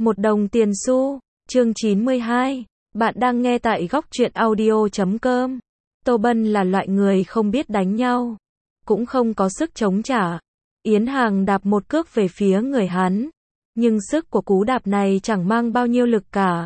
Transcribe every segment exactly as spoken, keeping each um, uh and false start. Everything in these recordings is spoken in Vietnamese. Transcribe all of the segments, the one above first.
Một đồng tiền xu. Chương chín mươi hai. Bạn đang nghe tại góc truyện audio chấm com. Tô Bân là loại người không biết đánh nhau, cũng không có sức chống trả. Yến Hàng đạp một cước về phía người hắn, nhưng sức của cú đạp này chẳng mang bao nhiêu lực cả.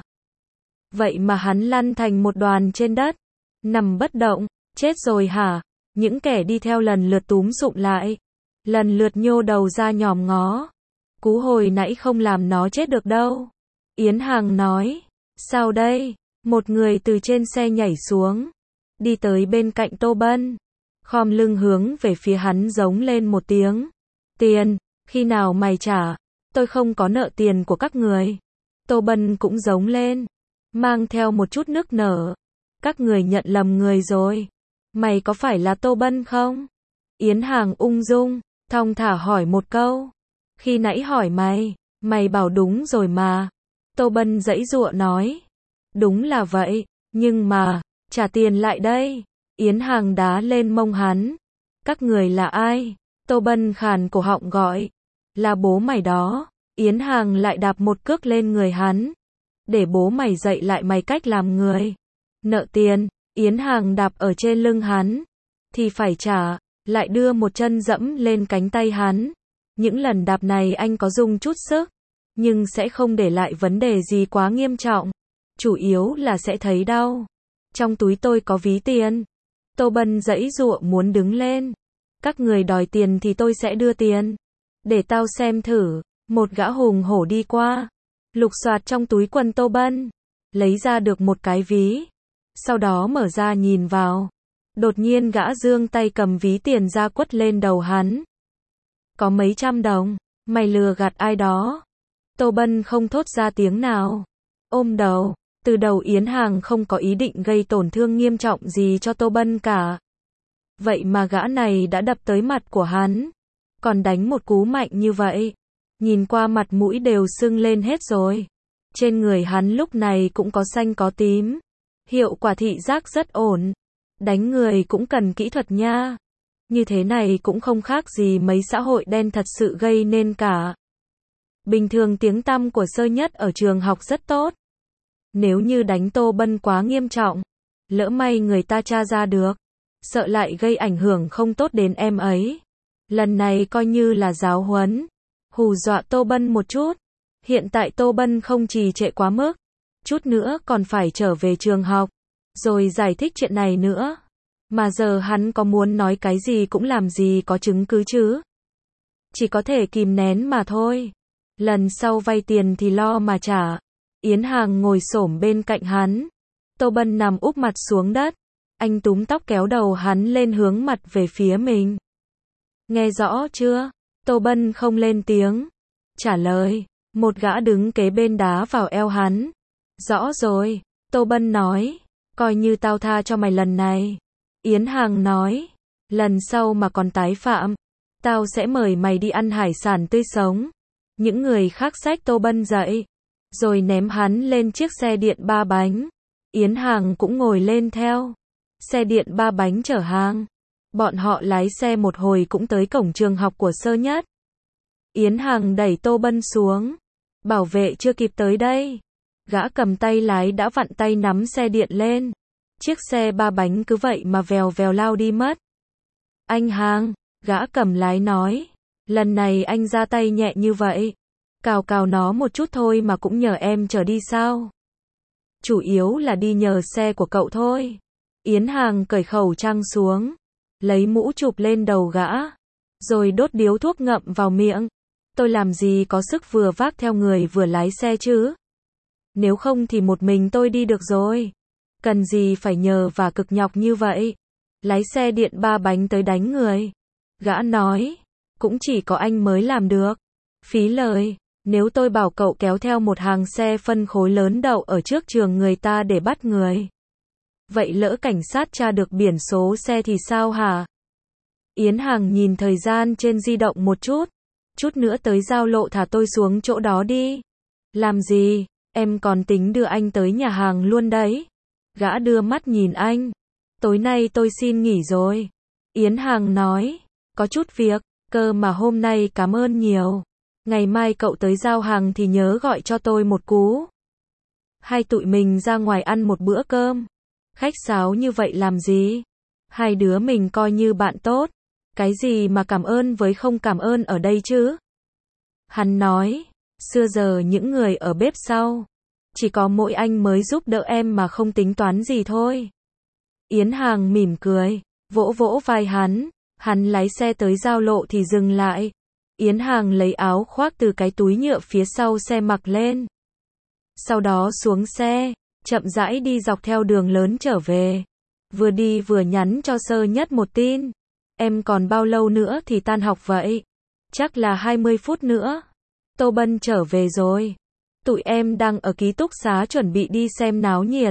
Vậy mà hắn lăn thành một đoàn trên đất, nằm bất động. Chết rồi hả? Những kẻ đi theo lần lượt túm sụm lại, lần lượt nhô đầu ra nhòm ngó. Cú hồi nãy không làm nó chết được đâu. Yến Hàng nói. Sao đây? Một người từ trên xe nhảy xuống, đi tới bên cạnh Tô Bân, khom lưng hướng về phía hắn giống lên một tiếng. Tiền, khi nào mày trả? Tôi không có nợ tiền của các người. Tô Bân cũng giống lên, mang theo một chút nức nở. Các người nhận lầm người rồi. Mày có phải là Tô Bân không? Yến Hàng ung dung, thong thả hỏi một câu. Khi nãy hỏi mày, mày bảo đúng rồi mà. Tô Bân giãy giụa nói. Đúng là vậy, nhưng mà, trả tiền lại đây. Yến Hàng đá lên mông hắn. Các người là ai? Tô Bân khàn cổ họng gọi. Là bố mày đó. Yến Hàng lại đạp một cước lên người hắn. Để bố mày dạy lại mày cách làm người. Nợ tiền. Yến Hàng đạp ở trên lưng hắn, thì phải trả, lại đưa một chân dẫm lên cánh tay hắn. Những lần đạp này anh có dùng chút sức, nhưng sẽ không để lại vấn đề gì quá nghiêm trọng. Chủ yếu là sẽ thấy đau. Trong túi tôi có ví tiền. Tô Bân giãy giụa muốn đứng lên. Các người đòi tiền thì tôi sẽ đưa tiền. Để tao xem thử. Một gã hùng hổ đi qua, lục soạt trong túi quần Tô Bân, lấy ra được một cái ví. Sau đó mở ra nhìn vào. Đột nhiên gã giương tay cầm ví tiền ra quất lên đầu hắn. Có mấy trăm đồng, mày lừa gạt ai đó? Tô Bân không thốt ra tiếng nào. Ôm đầu, từ đầu Yến Hàng không có ý định gây tổn thương nghiêm trọng gì cho Tô Bân cả. Vậy mà gã này đã đập tới mặt của hắn, còn đánh một cú mạnh như vậy. Nhìn qua mặt mũi đều sưng lên hết rồi. Trên người hắn lúc này cũng có xanh có tím. Hiệu quả thị giác rất ổn. Đánh người cũng cần kỹ thuật nha. Như thế này cũng không khác gì mấy xã hội đen thật sự gây nên cả. Bình thường tiếng tăm của Sơ Nhất ở trường học rất tốt. Nếu như đánh Tô Bân quá nghiêm trọng, lỡ may người ta tra ra được, sợ lại gây ảnh hưởng không tốt đến em ấy. Lần này coi như là giáo huấn, hù dọa Tô Bân một chút. Hiện tại Tô Bân không trì trệ quá mức, chút nữa còn phải trở về trường học, rồi giải thích chuyện này nữa. Mà giờ hắn có muốn nói cái gì cũng làm gì có chứng cứ chứ. Chỉ có thể kìm nén mà thôi. Lần sau vay tiền thì lo mà trả. Yến Hàng ngồi xổm bên cạnh hắn. Tô Bân nằm úp mặt xuống đất. Anh túm tóc kéo đầu hắn lên hướng mặt về phía mình. Nghe rõ chưa? Tô Bân không lên tiếng. Trả lời. Một gã đứng kế bên đá vào eo hắn. Rõ rồi. Tô Bân nói. Coi như tao tha cho mày lần này. Yến Hàng nói. Lần sau mà còn tái phạm, tao sẽ mời mày đi ăn hải sản tươi sống. Những người khác xách Tô Bân dậy, rồi ném hắn lên chiếc xe điện ba bánh. Yến Hàng cũng ngồi lên theo. Xe điện ba bánh chở hàng. Bọn họ lái xe một hồi cũng tới cổng trường học của Sơ Nhất. Yến Hàng đẩy Tô Bân xuống. Bảo vệ chưa kịp tới đây. Gã cầm tay lái đã vặn tay nắm xe điện lên. Chiếc xe ba bánh cứ vậy mà vèo vèo lao đi mất. Anh Hàng, gã cầm lái nói. Lần này anh ra tay nhẹ như vậy. Cào cào nó một chút thôi mà cũng nhờ em chở đi sao? Chủ yếu là đi nhờ xe của cậu thôi. Yến Hàng cởi khẩu trang xuống, lấy mũ chụp lên đầu gã, rồi đốt điếu thuốc ngậm vào miệng. Tôi làm gì có sức vừa vác theo người vừa lái xe chứ? Nếu không thì một mình tôi đi được rồi. Cần gì phải nhờ và cực nhọc như vậy? Lái xe điện ba bánh tới đánh người. Gã nói. Cũng chỉ có anh mới làm được. Phí lời. Nếu tôi bảo cậu kéo theo một hàng xe phân khối lớn đậu ở trước trường người ta để bắt người, vậy lỡ cảnh sát tra được biển số xe thì sao hả? Yến Hàng nhìn thời gian trên di động một chút. Chút nữa tới giao lộ thả tôi xuống chỗ đó đi. Làm gì? Em còn tính đưa anh tới nhà hàng luôn đấy. Gã đưa mắt nhìn anh. Tối nay tôi xin nghỉ rồi. Yến Hàng nói. Có chút việc, cơ mà hôm nay cảm ơn nhiều. Ngày mai cậu tới giao hàng thì nhớ gọi cho tôi một cú. Hai tụi mình ra ngoài ăn một bữa cơm. Khách sáo như vậy làm gì? Hai đứa mình coi như bạn tốt. Cái gì mà cảm ơn với không cảm ơn ở đây chứ? Hắn nói, xưa giờ những người ở bếp sau, chỉ có mỗi anh mới giúp đỡ em mà không tính toán gì thôi. Yến Hàng mỉm cười, vỗ vỗ vai hắn, hắn lái xe tới giao lộ thì dừng lại. Yến Hàng lấy áo khoác từ cái túi nhựa phía sau xe mặc lên. Sau đó xuống xe, chậm rãi đi dọc theo đường lớn trở về. Vừa đi vừa nhắn cho Sơ Nhất một tin. Em còn bao lâu nữa thì tan học vậy? Chắc là hai mươi phút nữa. Tô Bân trở về rồi. Tụi em đang ở ký túc xá chuẩn bị đi xem náo nhiệt.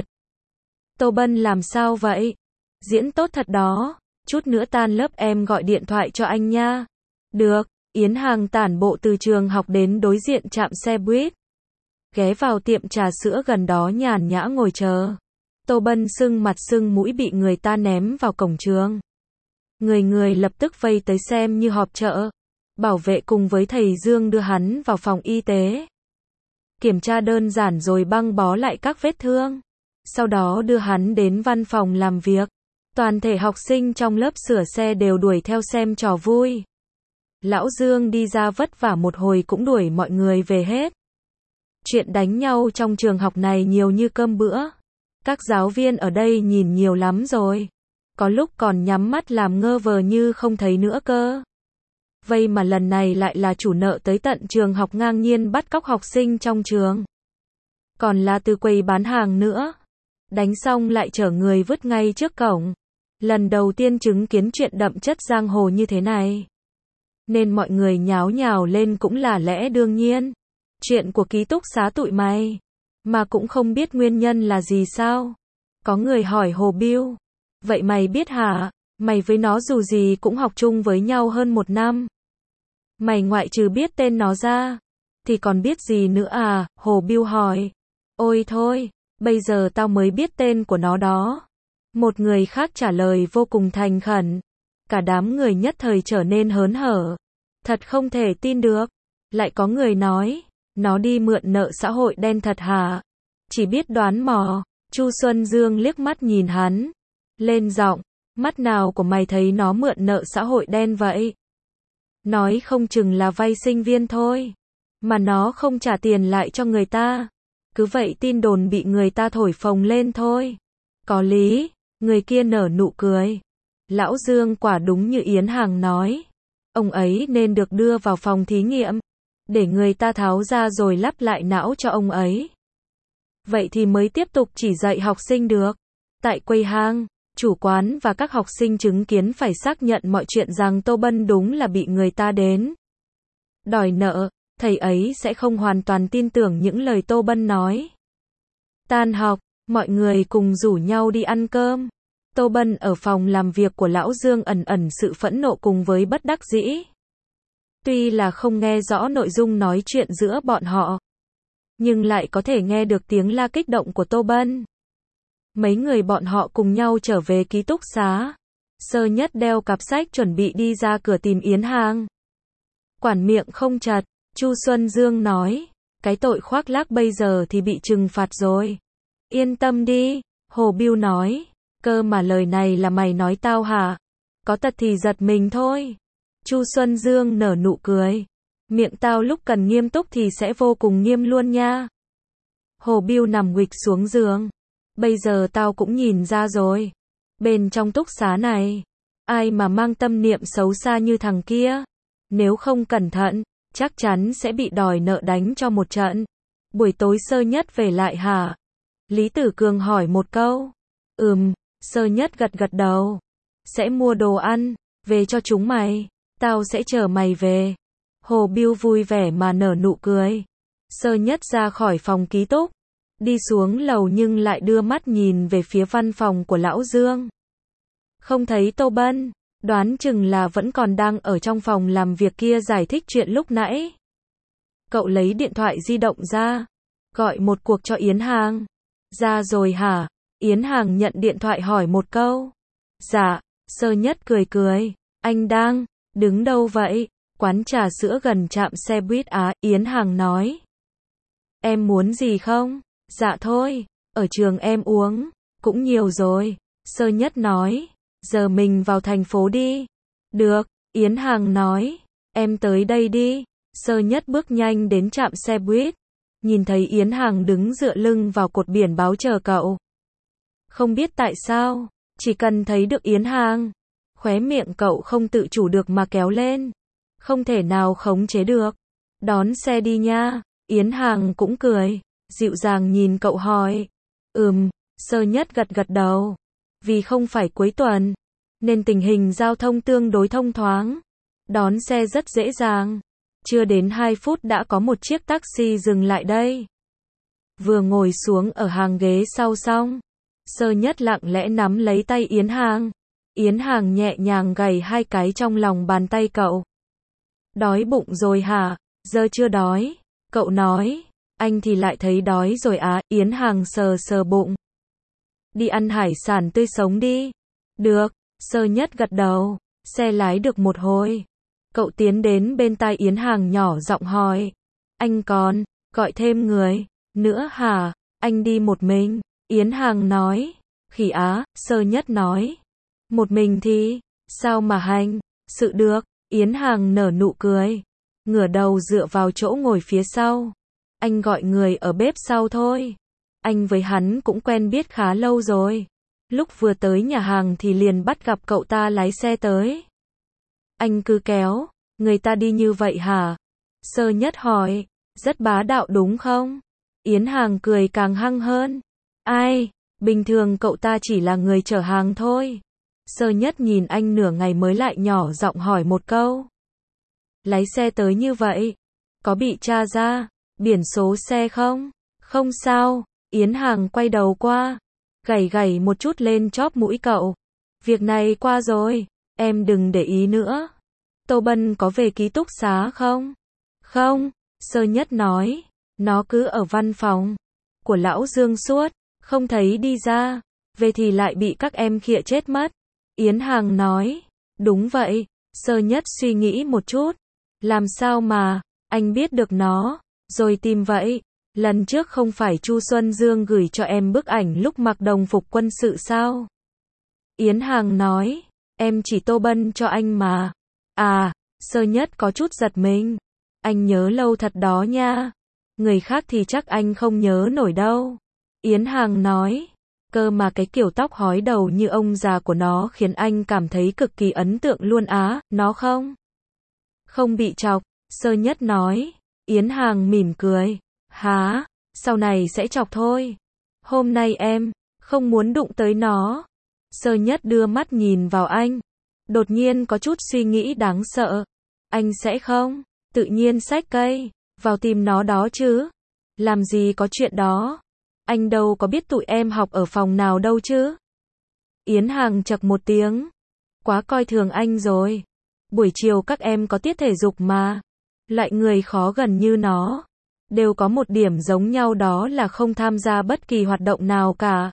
Tô Bân làm sao vậy? Diễn tốt thật đó. Chút nữa tan lớp em gọi điện thoại cho anh nha. Được. Yến Hàng tản bộ từ trường học đến đối diện trạm xe buýt. Ghé vào tiệm trà sữa gần đó nhàn nhã ngồi chờ. Tô Bân sưng mặt sưng mũi bị người ta ném vào cổng trường. Người người lập tức vây tới xem như họp chợ. Bảo vệ cùng với thầy Dương đưa hắn vào phòng y tế. Kiểm tra đơn giản rồi băng bó lại các vết thương. Sau đó đưa hắn đến văn phòng làm việc. Toàn thể học sinh trong lớp sửa xe đều đuổi theo xem trò vui. Lão Dương đi ra vất vả một hồi cũng đuổi mọi người về hết. Chuyện đánh nhau trong trường học này nhiều như cơm bữa. Các giáo viên ở đây nhìn nhiều lắm rồi. Có lúc còn nhắm mắt làm ngơ vờ như không thấy nữa cơ. Vậy mà lần này lại là chủ nợ tới tận trường học ngang nhiên bắt cóc học sinh trong trường. Còn là từ quầy bán hàng nữa. Đánh xong lại chở người vứt ngay trước cổng. Lần đầu tiên chứng kiến chuyện đậm chất giang hồ như thế này. Nên mọi người nháo nhào lên cũng là lẽ đương nhiên. Chuyện của ký túc xá tụi mày. Mà cũng không biết nguyên nhân là gì sao? Có người hỏi Hồ Biêu. Vậy mày biết hả? Mày với nó dù gì cũng học chung với nhau hơn một năm. Mày ngoại trừ biết tên nó ra. Thì còn biết gì nữa à? Hồ Biêu hỏi. Ôi thôi, bây giờ tao mới biết tên của nó đó. Một người khác trả lời vô cùng thành khẩn. Cả đám người nhất thời trở nên hớn hở. Thật không thể tin được. Lại có người nói. Nó đi mượn nợ xã hội đen thật hả? Chỉ biết đoán mò. Chu Xuân Dương liếc mắt nhìn hắn. Lên giọng. Mắt nào của mày thấy nó mượn nợ xã hội đen vậy? Nói không chừng là vay sinh viên thôi. Mà nó không trả tiền lại cho người ta. Cứ vậy tin đồn bị người ta thổi phồng lên thôi. Có lý. Người kia nở nụ cười. Lão Dương quả đúng như Yến Hàng nói. Ông ấy nên được đưa vào phòng thí nghiệm. Để người ta tháo ra rồi lắp lại não cho ông ấy. Vậy thì mới tiếp tục chỉ dạy học sinh được. Tại quầy hàng, chủ quán và các học sinh chứng kiến phải xác nhận mọi chuyện rằng Tô Bân đúng là bị người ta đến đòi nợ. Thầy ấy sẽ không hoàn toàn tin tưởng những lời Tô Bân nói. Tan học, mọi người cùng rủ nhau đi ăn cơm. Tô Bân ở phòng làm việc của Lão Dương ẩn ẩn sự phẫn nộ cùng với bất đắc dĩ. Tuy là không nghe rõ nội dung nói chuyện giữa bọn họ, nhưng lại có thể nghe được tiếng la kích động của Tô Bân. Mấy người bọn họ cùng nhau trở về ký túc xá. Sơ Nhất đeo cặp sách chuẩn bị đi ra cửa tìm Yến Hàng. Quản miệng không chặt, Chu Xuân Dương nói, cái tội khoác lác bây giờ thì bị trừng phạt rồi. Yên tâm đi, Hồ Biêu nói, cơ mà lời này là mày nói tao hả? Có tật thì giật mình thôi. Chu Xuân Dương nở nụ cười. Miệng tao lúc cần nghiêm túc thì sẽ vô cùng nghiêm luôn nha. Hồ Biêu nằm guịch xuống giường. Bây giờ tao cũng nhìn ra rồi. Bên trong túc xá này, ai mà mang tâm niệm xấu xa như thằng kia. Nếu không cẩn thận, chắc chắn sẽ bị đòi nợ đánh cho một trận. Buổi tối Sơ Nhất về lại hả? Lý Tử Cường hỏi một câu. Ừm, Sơ Nhất gật gật đầu. Sẽ mua đồ ăn, về cho chúng mày. Tao sẽ chờ mày về. Hồ Biêu vui vẻ mà nở nụ cười. Sơ Nhất ra khỏi phòng ký túc. Đi xuống lầu nhưng lại đưa mắt nhìn về phía văn phòng của Lão Dương. Không thấy Tô Bân. Đoán chừng là vẫn còn đang ở trong phòng làm việc kia giải thích chuyện lúc nãy. Cậu lấy điện thoại di động ra. Gọi một cuộc cho Yến Hàng. Ra rồi hả? Yến Hàng nhận điện thoại hỏi một câu. Dạ. Sơ Nhất cười cười. Anh đang đứng đâu vậy? Quán trà sữa gần trạm xe buýt Á, Yến Hàng nói. Em muốn gì không? Dạ thôi, ở trường em uống, cũng nhiều rồi. Sơ Nhất nói, giờ mình vào thành phố đi. Được, Yến Hàng nói, em tới đây đi. Sơ Nhất bước nhanh đến trạm xe buýt, nhìn thấy Yến Hàng đứng dựa lưng vào cột biển báo chờ cậu. Không biết tại sao, chỉ cần thấy được Yến Hàng, khóe miệng cậu không tự chủ được mà kéo lên. Không thể nào khống chế được. Đón xe đi nha. Yến Hàng cũng cười, dịu dàng nhìn cậu hỏi. Ừm, Sơ Nhất gật gật đầu. Vì không phải cuối tuần, nên tình hình giao thông tương đối thông thoáng. Đón xe rất dễ dàng. Chưa đến hai phút đã có một chiếc taxi dừng lại đây. Vừa ngồi xuống ở hàng ghế sau xong, Sơ Nhất lặng lẽ nắm lấy tay Yến Hàng. Yến Hàng nhẹ nhàng gảy hai cái trong lòng bàn tay cậu. Đói bụng rồi hả? Giờ chưa đói. Cậu nói. Anh thì lại thấy đói rồi á. Yến Hàng sờ sờ bụng. Đi ăn hải sản tươi sống đi. Được. Sơ Nhất gật đầu. Xe lái được một hồi, cậu tiến đến bên tai Yến Hàng nhỏ giọng hỏi. Anh còn gọi thêm người nữa hả? Anh đi một mình. Yến Hàng nói. Khỉ á. Sơ Nhất nói. Một mình thì sao mà hành sự được? Yến Hàng nở nụ cười, ngửa đầu dựa vào chỗ ngồi phía sau. Anh gọi người ở bếp sau thôi. Anh với hắn cũng quen biết khá lâu rồi. Lúc vừa tới nhà hàng thì liền bắt gặp cậu ta lái xe tới. Anh cứ kéo người ta đi như vậy hả? Sơ Nhất hỏi. Rất bá đạo đúng không? Yến Hàng cười càng hăng hơn. Ai, bình thường cậu ta chỉ là người chở hàng thôi. Sơ Nhất nhìn anh nửa ngày mới lại nhỏ giọng hỏi một câu. Lái xe tới như vậy, có bị tra ra biển số xe không? Không sao. Yến Hàng quay đầu qua, gảy gảy một chút lên chóp mũi cậu. Việc này qua rồi, em đừng để ý nữa. Tô Bân có về ký túc xá không? Không, Sơ Nhất nói, nó cứ ở văn phòng của lão Dương suốt, không thấy đi ra, về thì lại bị các em khịa chết mất. Yến Hàng nói, đúng vậy. Sơ Nhất suy nghĩ một chút, làm sao mà anh biết được nó rồi tìm vậy? Lần trước không phải Chu Xuân Dương gửi cho em bức ảnh lúc mặc đồng phục quân sự sao? Yến Hàng nói, em chỉ Tô Bân cho anh mà. À, Sơ Nhất có chút giật mình. Anh nhớ lâu thật đó nha. Người khác thì chắc anh không nhớ nổi đâu. Yến Hàng nói, cơ mà cái kiểu tóc hói đầu như ông già của nó khiến anh cảm thấy cực kỳ ấn tượng luôn á. Nó không Không bị chọc. Sơ Nhất nói. Yến Hàng mỉm cười. Hả? Sau này sẽ chọc thôi. Hôm nay em không muốn đụng tới nó. Sơ Nhất đưa mắt nhìn vào anh, đột nhiên có chút suy nghĩ đáng sợ. Anh sẽ không tự nhiên xách cây vào tìm nó đó chứ? Làm gì có chuyện đó. Anh đâu có biết tụi em học ở phòng nào đâu chứ. Yến Hàng chậc một tiếng. Quá coi thường anh rồi. Buổi chiều các em có tiết thể dục mà. Loại người khó gần như nó đều có một điểm giống nhau, đó là không tham gia bất kỳ hoạt động nào cả.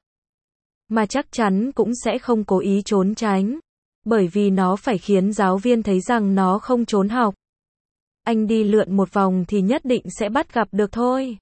Mà chắc chắn cũng sẽ không cố ý trốn tránh, bởi vì nó phải khiến giáo viên thấy rằng nó không trốn học. Anh đi lượn một vòng thì nhất định sẽ bắt gặp được thôi.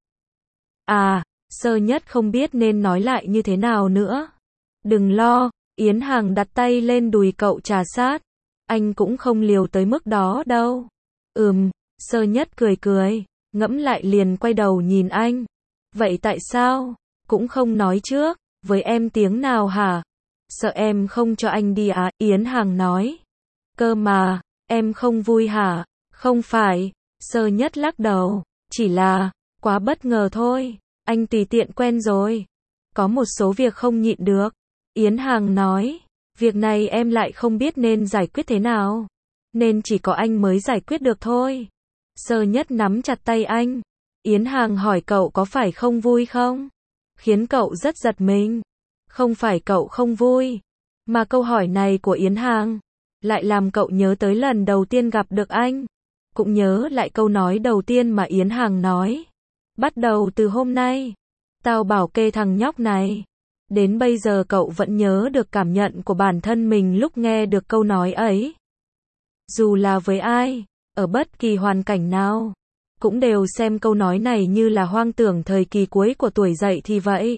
À, Sơ Nhất không biết nên nói lại như thế nào nữa. Đừng lo. Yến Hàng đặt tay lên đùi cậu trà sát. Anh cũng không liều tới mức đó đâu. Ừm. Sơ Nhất cười cười, ngẫm lại liền quay đầu nhìn anh. Vậy tại sao cũng không nói trước với em tiếng nào hả? Sợ em không cho anh đi à? Yến Hàng nói. Cơ mà, em không vui hả? Không phải. Sơ Nhất lắc đầu. Chỉ là quá bất ngờ thôi. Anh tùy tiện quen rồi. Có một số việc không nhịn được. Yến Hàng nói. Việc này em lại không biết nên giải quyết thế nào, nên chỉ có anh mới giải quyết được thôi. Sơ Nhất nắm chặt tay anh. Yến Hàng hỏi cậu có phải không vui không? Khiến cậu rất giật mình. Không phải cậu không vui, mà câu hỏi này của Yến Hàng lại làm cậu nhớ tới lần đầu tiên gặp được anh. Cũng nhớ lại câu nói đầu tiên mà Yến Hàng nói. Bắt đầu từ hôm nay, tao bảo kê thằng nhóc này. Đến bây giờ cậu vẫn nhớ được cảm nhận của bản thân mình lúc nghe được câu nói ấy. Dù là với ai, ở bất kỳ hoàn cảnh nào, cũng đều xem câu nói này như là hoang tưởng thời kỳ cuối của tuổi dậy thì vậy.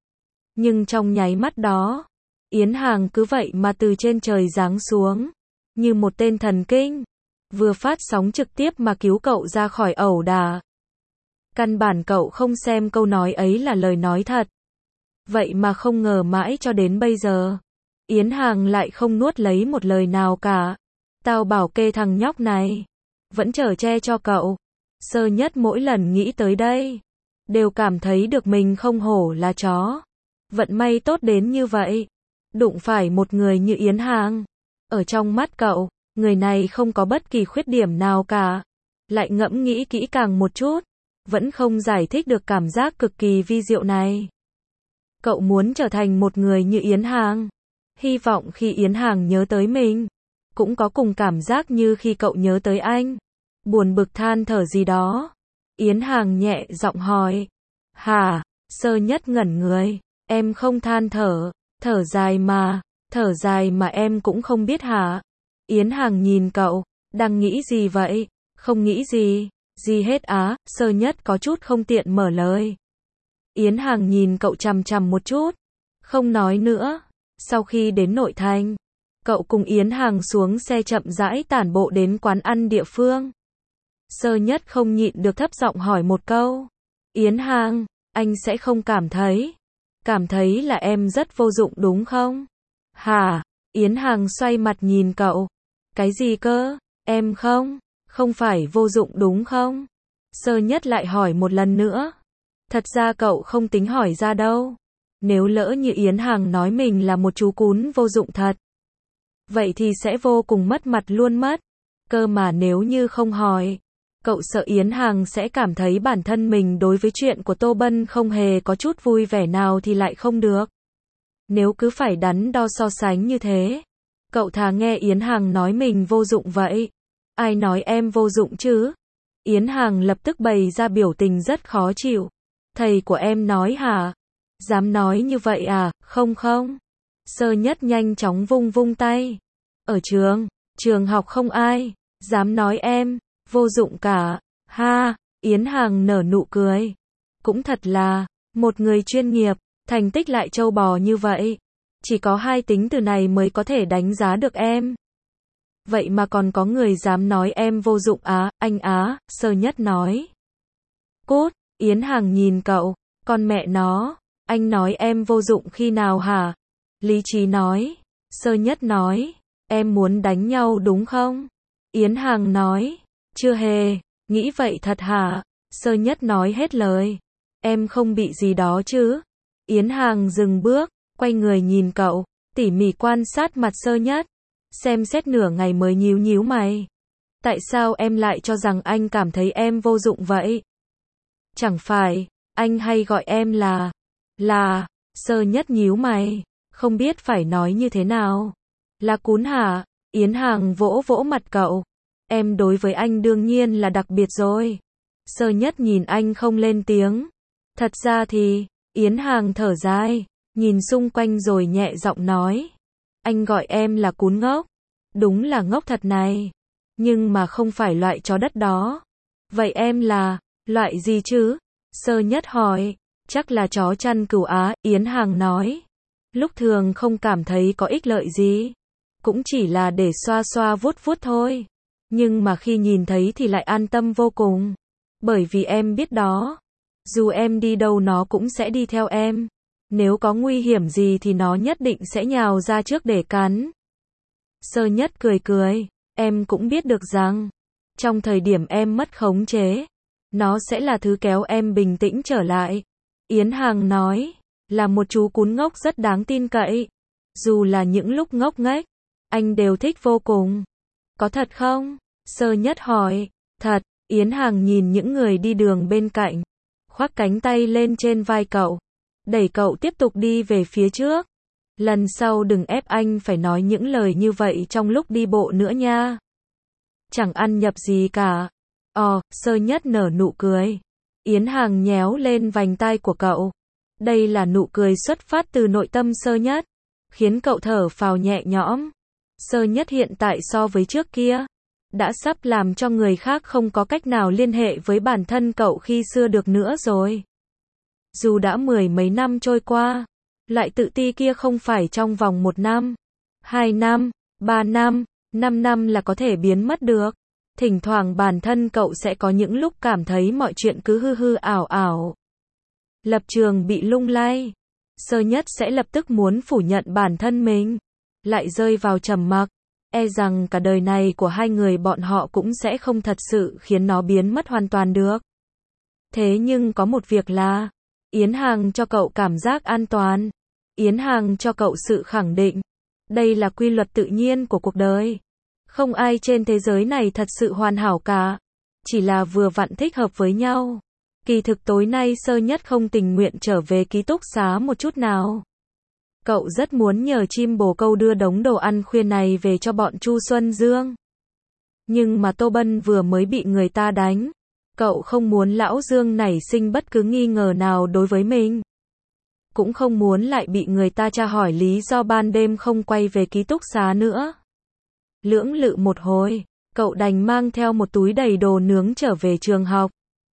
Nhưng trong nháy mắt đó, Yến Hàng cứ vậy mà từ trên trời giáng xuống, như một tên thần kinh, vừa phát sóng trực tiếp mà cứu cậu ra khỏi ẩu đả. Căn bản cậu không xem câu nói ấy là lời nói thật. Vậy mà không ngờ mãi cho đến bây giờ, Yến Hàng lại không nuốt lấy một lời nào cả. Tao bảo kê thằng nhóc này, vẫn chở che cho cậu. Sơ Nhất mỗi lần nghĩ tới đây, đều cảm thấy được mình không hổ là chó. Vận may tốt đến như vậy, đụng phải một người như Yến Hàng. Ở trong mắt cậu, người này không có bất kỳ khuyết điểm nào cả. Lại ngẫm nghĩ kỹ càng một chút, vẫn không giải thích được cảm giác cực kỳ vi diệu này. Cậu muốn trở thành một người như Yến Hàng. Hy vọng khi Yến Hàng nhớ tới mình, cũng có cùng cảm giác như khi cậu nhớ tới anh. Buồn bực than thở gì đó. Yến Hàng nhẹ giọng hỏi. Hả? Sơ Nhất ngẩn người. Em không than thở. Thở dài mà. Thở dài mà em cũng không biết hả? Yến Hàng nhìn cậu. Đang nghĩ gì vậy? Không nghĩ gì. Gì hết á? Sơ Nhất có chút không tiện mở lời. Yến Hàng nhìn cậu chằm chằm một chút. Không nói nữa. Sau khi đến nội thành, cậu cùng Yến Hàng xuống xe chậm rãi tản bộ đến quán ăn địa phương. Sơ Nhất không nhịn được thấp giọng hỏi một câu. Yến Hàng, anh sẽ không cảm thấy, cảm thấy là em rất vô dụng đúng không? Hả? Yến Hàng xoay mặt nhìn cậu. Cái gì cơ? Em không, không phải vô dụng đúng không? Sơ Nhất lại hỏi một lần nữa. Thật ra cậu không tính hỏi ra đâu. Nếu lỡ như Yến Hàng nói mình là một chú cún vô dụng thật, vậy thì sẽ vô cùng mất mặt luôn mất. Cơ mà nếu như không hỏi, cậu sợ Yến Hàng sẽ cảm thấy bản thân mình đối với chuyện của Tô Bân không hề có chút vui vẻ nào thì lại không được. Nếu cứ phải đắn đo so sánh như thế, cậu thà nghe Yến Hàng nói mình vô dụng vậy. Ai nói em vô dụng chứ? Yến Hàng lập tức bày ra biểu tình rất khó chịu. Thầy của em nói hả? Dám nói như vậy à? Không không. Sơ Nhất nhanh chóng vung vung tay. Ở trường, trường học không ai dám nói em vô dụng cả. Ha, Yến Hàng nở nụ cười. Cũng thật là một người chuyên nghiệp, thành tích lại trâu bò như vậy. Chỉ có hai tính từ này mới có thể đánh giá được em. Vậy mà còn có người dám nói em vô dụng á, anh á, Sơ Nhất nói. Cút, Yến Hàng nhìn cậu, con mẹ nó, anh nói em vô dụng khi nào hả? Lý trí nói. Sơ Nhất nói, em muốn đánh nhau đúng không? Yến Hàng nói, chưa hề, nghĩ vậy thật hả? Sơ Nhất nói hết lời. Em không bị gì đó chứ? Yến Hàng dừng bước, quay người nhìn cậu, tỉ mỉ quan sát mặt Sơ Nhất. Xem xét nửa ngày mới nhíu nhíu mày. Tại sao em lại cho rằng anh cảm thấy em vô dụng vậy? Chẳng phải, anh hay gọi em là, là, Sơ Nhất nhíu mày, không biết phải nói như thế nào. Là cún hả? Yến Hàng vỗ vỗ mặt cậu. Em đối với anh đương nhiên là đặc biệt rồi. Sơ Nhất nhìn anh không lên tiếng. Thật ra thì, Yến Hàng thở dài, nhìn xung quanh rồi nhẹ giọng nói. Anh gọi em là cún ngốc. Đúng là ngốc thật này. Nhưng mà không phải loại chó đất đó. Vậy em là, loại gì chứ? Sơ Nhất hỏi. Chắc là chó chăn cừu Á, Yến Hàng nói. Lúc thường không cảm thấy có ích lợi gì. Cũng chỉ là để xoa xoa vuốt vuốt thôi. Nhưng mà khi nhìn thấy thì lại an tâm vô cùng. Bởi vì em biết đó. Dù em đi đâu nó cũng sẽ đi theo em. Nếu có nguy hiểm gì thì nó nhất định sẽ nhào ra trước để cắn. Sơ Nhất cười cười. Em cũng biết được rằng, trong thời điểm em mất khống chế, nó sẽ là thứ kéo em bình tĩnh trở lại. Yến Hàng nói, là một chú cún ngốc rất đáng tin cậy. Dù là những lúc ngốc nghếch, anh đều thích vô cùng. Có thật không? Sơ Nhất hỏi. Thật. Yến Hàng nhìn những người đi đường bên cạnh, khoác cánh tay lên trên vai cậu, đẩy cậu tiếp tục đi về phía trước. Lần sau đừng ép anh phải nói những lời như vậy trong lúc đi bộ nữa nha. Chẳng ăn nhập gì cả. Ồ, Sơ Nhất nở nụ cười. Yến Hàng nhéo lên vành tai của cậu. Đây là nụ cười xuất phát từ nội tâm Sơ Nhất, khiến cậu thở phào nhẹ nhõm. Sơ Nhất hiện tại so với trước kia, đã sắp làm cho người khác không có cách nào liên hệ với bản thân cậu khi xưa được nữa rồi. Dù đã mười mấy năm trôi qua, loại tự ti kia không phải trong vòng một năm, hai năm, ba năm, năm năm là có thể biến mất được. Thỉnh thoảng bản thân cậu sẽ có những lúc cảm thấy mọi chuyện cứ hư hư ảo ảo. Lập trường bị lung lay. Sơ Nhất sẽ lập tức muốn phủ nhận bản thân mình, lại rơi vào trầm mặc, e rằng cả đời này của hai người bọn họ cũng sẽ không thật sự khiến nó biến mất hoàn toàn được. Thế nhưng có một việc là, Yến Hàng cho cậu cảm giác an toàn, Yến Hàng cho cậu sự khẳng định. Đây là quy luật tự nhiên của cuộc đời. Không ai trên thế giới này thật sự hoàn hảo cả, chỉ là vừa vặn thích hợp với nhau. Kỳ thực tối nay Sơ Nhất không tình nguyện trở về ký túc xá một chút nào. Cậu rất muốn nhờ chim bồ câu đưa đống đồ ăn khuya này về cho bọn Chu Xuân Dương. Nhưng mà Tô Bân vừa mới bị người ta đánh. Cậu không muốn lão Dương nảy sinh bất cứ nghi ngờ nào đối với mình. Cũng không muốn lại bị người ta tra hỏi lý do ban đêm không quay về ký túc xá nữa. Lưỡng lự một hồi, cậu đành mang theo một túi đầy đồ nướng trở về trường học.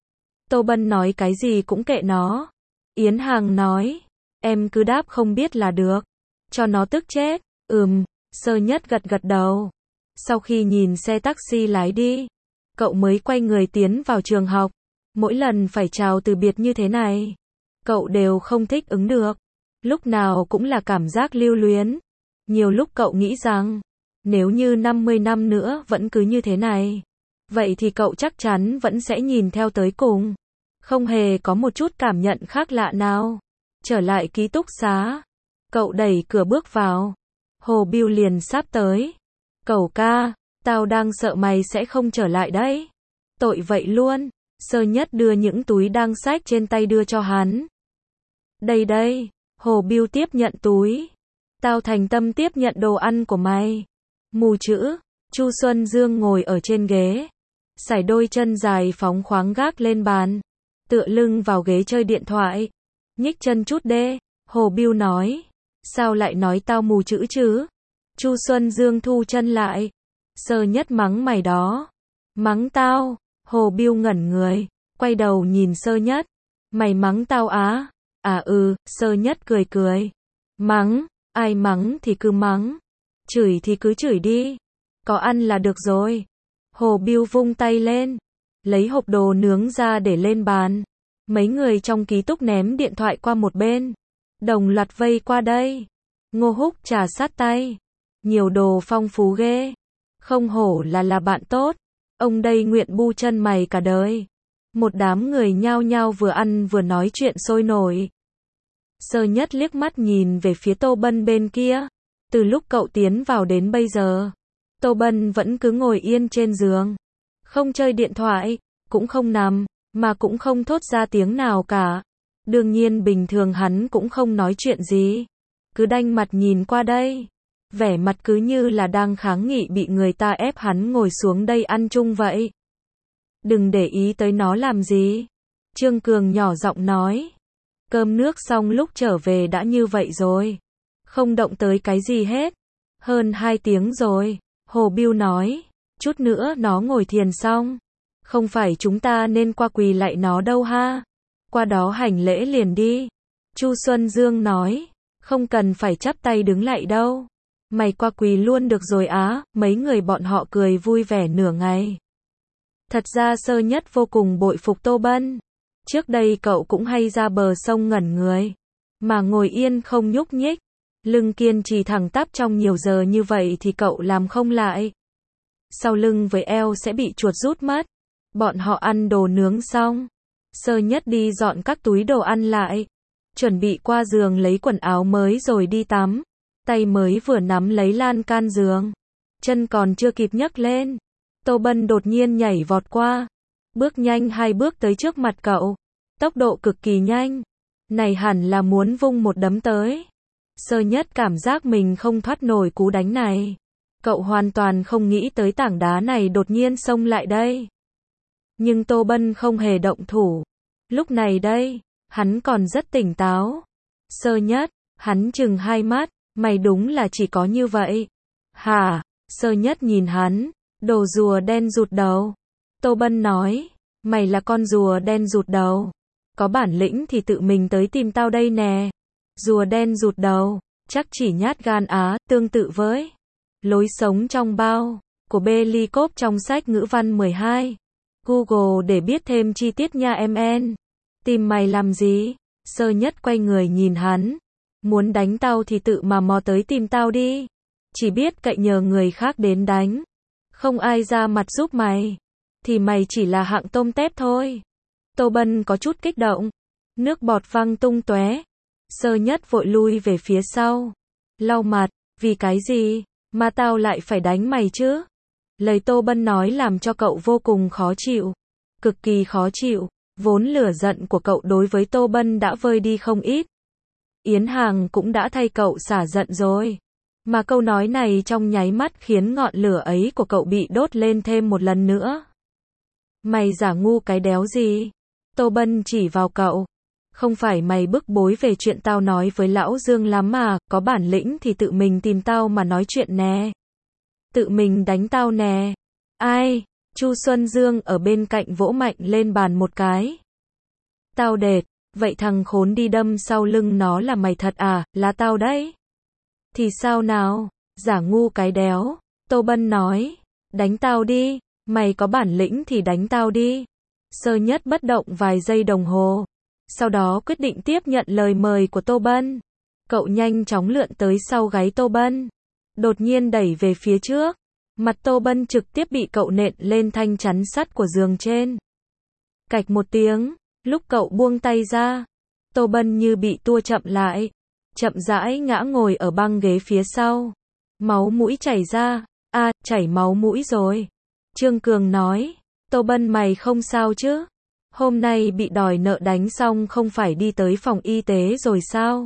Tô Bân nói cái gì cũng kệ nó. Yến Hàng nói, em cứ đáp không biết là được. Cho nó tức chết. Ừm, Sơ Nhất gật gật đầu. Sau khi nhìn xe taxi lái đi, cậu mới quay người tiến vào trường học. Mỗi lần phải chào từ biệt như thế này, cậu đều không thích ứng được. Lúc nào cũng là cảm giác lưu luyến. Nhiều lúc cậu nghĩ rằng, nếu như năm mươi năm nữa vẫn cứ như thế này, vậy thì cậu chắc chắn vẫn sẽ nhìn theo tới cùng. Không hề có một chút cảm nhận khác lạ nào. Trở lại ký túc xá, cậu đẩy cửa bước vào. Hồ Bưu liền sắp tới. Cậu ca, tao đang sợ mày sẽ không trở lại đấy. Tội vậy luôn. Sơ Nhất đưa những túi đang xách trên tay đưa cho hắn. Đây đây. Hồ Bưu tiếp nhận túi. Tao thành tâm tiếp nhận đồ ăn của mày. Mù chữ. Chu Xuân Dương ngồi ở trên ghế, sải đôi chân dài phóng khoáng gác lên bàn, tựa lưng vào ghế chơi điện thoại. Nhích chân chút đê. Hồ Bưu nói. Sao lại nói tao mù chữ chứ? Chu Xuân Dương thu chân lại. Sơ Nhất mắng mày đó. Mắng tao? Hồ Bưu ngẩn người, quay đầu nhìn Sơ Nhất. Mày mắng tao á? À ừ. Sơ Nhất cười cười. Mắng? Ai mắng thì cứ mắng. Chửi thì cứ chửi đi. Có ăn là được rồi. Hồ Bưu vung tay lên, lấy hộp đồ nướng ra để lên bàn. Mấy người trong ký túc ném điện thoại qua một bên, đồng loạt vây qua đây. Ngô Húc trà sát tay. Nhiều đồ phong phú ghê. Không hổ là là bạn tốt. Ông đây nguyện bu chân mày cả đời. Một đám người nhao nhao vừa ăn vừa nói chuyện sôi nổi. Sơ Nhất liếc mắt nhìn về phía Tô Bân bên kia. Từ lúc cậu tiến vào đến bây giờ, Tô Bân vẫn cứ ngồi yên trên giường. Không chơi điện thoại, cũng không nằm, mà cũng không thốt ra tiếng nào cả. Đương nhiên bình thường hắn cũng không nói chuyện gì. Cứ đanh mặt nhìn qua đây. Vẻ mặt cứ như là đang kháng nghị bị người ta ép hắn ngồi xuống đây ăn chung vậy. Đừng để ý tới nó làm gì. Trương Cường nhỏ giọng nói. Cơm nước xong lúc trở về đã như vậy rồi. Không động tới cái gì hết. Hơn hai tiếng rồi. Hồ Bưu nói. Chút nữa nó ngồi thiền xong. Không phải chúng ta nên qua quỳ lại nó đâu ha. Qua đó hành lễ liền đi. Chu Xuân Dương nói. Không cần phải chắp tay đứng lại đâu. Mày qua quỳ luôn được rồi á. Mấy người bọn họ cười vui vẻ nửa ngày. Thật ra Sơ Nhất vô cùng bội phục Tô Bân. Trước đây cậu cũng hay ra bờ sông ngẩn người, mà ngồi yên không nhúc nhích. Lưng kiên trì thẳng tắp trong nhiều giờ như vậy thì cậu làm không lại. Sau lưng với eo sẽ bị chuột rút mất. Bọn họ ăn đồ nướng xong. Sơ Nhất đi dọn các túi đồ ăn lại. Chuẩn bị qua giường lấy quần áo mới rồi đi tắm. Tay mới vừa nắm lấy lan can giường. Chân còn chưa kịp nhấc lên. Tô Bân đột nhiên nhảy vọt qua. Bước nhanh hai bước tới trước mặt cậu. Tốc độ cực kỳ nhanh. Này hẳn là muốn vung một đấm tới. Sơ Nhất cảm giác mình không thoát nổi cú đánh này. Cậu hoàn toàn không nghĩ tới tảng đá này đột nhiên xông lại đây. Nhưng Tô Bân không hề động thủ. Lúc này đây, hắn còn rất tỉnh táo. Sơ Nhất, hắn chừng hai mắt. Mày đúng là chỉ có như vậy. Hả? Sơ Nhất nhìn hắn. Đồ rùa đen rụt đầu. Tô Bân nói, mày là con rùa đen rụt đầu. Có bản lĩnh thì tự mình tới tìm tao đây nè. Rùa đen rụt đầu, chắc chỉ nhát gan á, tương tự với lối sống trong bao của Belikov trong sách ngữ văn mười hai. Google để biết thêm chi tiết nha em en. Tìm mày làm gì? Sơ Nhất quay người nhìn hắn. Muốn đánh tao thì tự mà mò tới tìm tao đi. Chỉ biết cậy nhờ người khác đến đánh. Không ai ra mặt giúp mày. Thì mày chỉ là hạng tôm tép thôi. Tô Bân có chút kích động. Nước bọt văng tung tóe. Sơ Nhất vội lui về phía sau. Lau mặt, vì cái gì? Mà tao lại phải đánh mày chứ? Lời Tô Bân nói làm cho cậu vô cùng khó chịu. Cực kỳ khó chịu. Vốn lửa giận của cậu đối với Tô Bân đã vơi đi không ít. Yến Hàng cũng đã thay cậu xả giận rồi. Mà câu nói này trong nháy mắt khiến ngọn lửa ấy của cậu bị đốt lên thêm một lần nữa. Mày giả ngu cái đéo gì? Tô Bân chỉ vào cậu. Không phải mày bức bối về chuyện tao nói với lão Dương lắm mà, có bản lĩnh thì tự mình tìm tao mà nói chuyện nè. Tự mình đánh tao nè. Ai? Chu Xuân Dương ở bên cạnh vỗ mạnh lên bàn một cái. Tao đệt, vậy thằng khốn đi đâm sau lưng nó là mày thật à, là tao đấy. Thì sao nào, giả ngu cái đéo. Tô Bân nói, đánh tao đi, mày có bản lĩnh thì đánh tao đi. Sơ Nhất bất động vài giây đồng hồ. Sau đó quyết định tiếp nhận lời mời của Tô Bân. Cậu nhanh chóng lượn tới sau gáy Tô Bân. Đột nhiên đẩy về phía trước. Mặt Tô Bân trực tiếp bị cậu nện lên thanh chắn sắt của giường trên. Cạch một tiếng, lúc cậu buông tay ra, Tô Bân như bị tua chậm lại. Chậm rãi ngã ngồi ở băng ghế phía sau. Máu mũi chảy ra. À, chảy máu mũi rồi. Trương Cường nói, Tô Bân mày không sao chứ? Hôm nay bị đòi nợ đánh xong không phải đi tới phòng y tế rồi sao?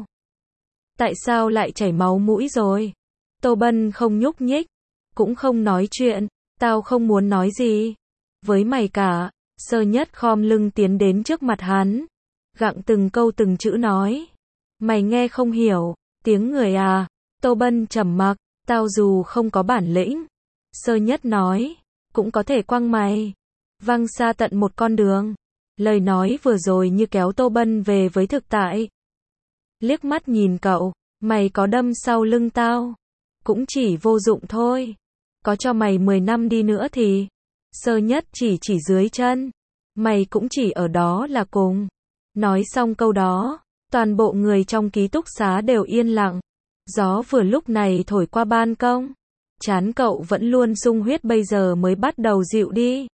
Tại sao lại chảy máu mũi rồi? Tô Bân không nhúc nhích, cũng không nói chuyện. Tao không muốn nói gì với mày cả. Sơ Nhất khom lưng tiến đến trước mặt hắn, gặng từng câu từng chữ nói. Mày nghe không hiểu, tiếng người à? Tô Bân trầm mặc, tao dù không có bản lĩnh, Sơ Nhất nói, cũng có thể quăng mày văng xa tận một con đường. Lời nói vừa rồi như kéo Tô Bân về với thực tại. Liếc mắt nhìn cậu, mày có đâm sau lưng tao, cũng chỉ vô dụng thôi. Có cho mày mười năm đi nữa thì, Sơ Nhất chỉ chỉ dưới chân, mày cũng chỉ ở đó là cùng. Nói xong câu đó, toàn bộ người trong ký túc xá đều yên lặng. Gió vừa lúc này thổi qua ban công. Trán cậu vẫn luôn sung huyết bây giờ mới bắt đầu dịu đi.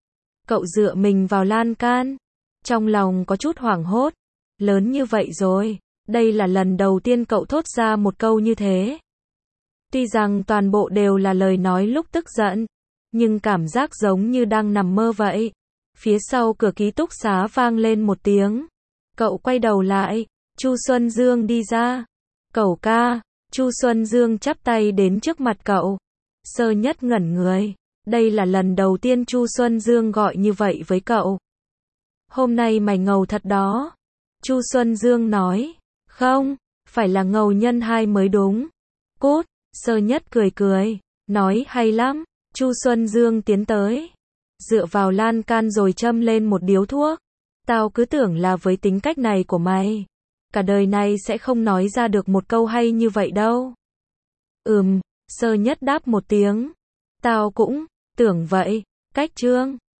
Cậu dựa mình vào lan can. Trong lòng có chút hoảng hốt. Lớn như vậy rồi. Đây là lần đầu tiên cậu thốt ra một câu như thế. Tuy rằng toàn bộ đều là lời nói lúc tức giận. Nhưng cảm giác giống như đang nằm mơ vậy. Phía sau cửa ký túc xá vang lên một tiếng. Cậu quay đầu lại. Chu Xuân Dương đi ra. Cậu ca. Chu Xuân Dương chắp tay đến trước mặt cậu. Sơ Nhất ngẩn người. Đây là lần đầu tiên Chu Xuân Dương gọi như vậy với cậu. Hôm nay mày ngầu thật đó. Chu Xuân Dương nói. Không, phải là ngầu nhân hai mới đúng. Cút. Sơ Nhất cười cười. Nói hay lắm. Chu Xuân Dương tiến tới. Dựa vào lan can rồi châm lên một điếu thuốc. Tao cứ tưởng là với tính cách này của mày, cả đời này sẽ không nói ra được một câu hay như vậy đâu. Ừm, Sơ Nhất đáp một tiếng. Tao cũng tưởng vậy. Cách Trương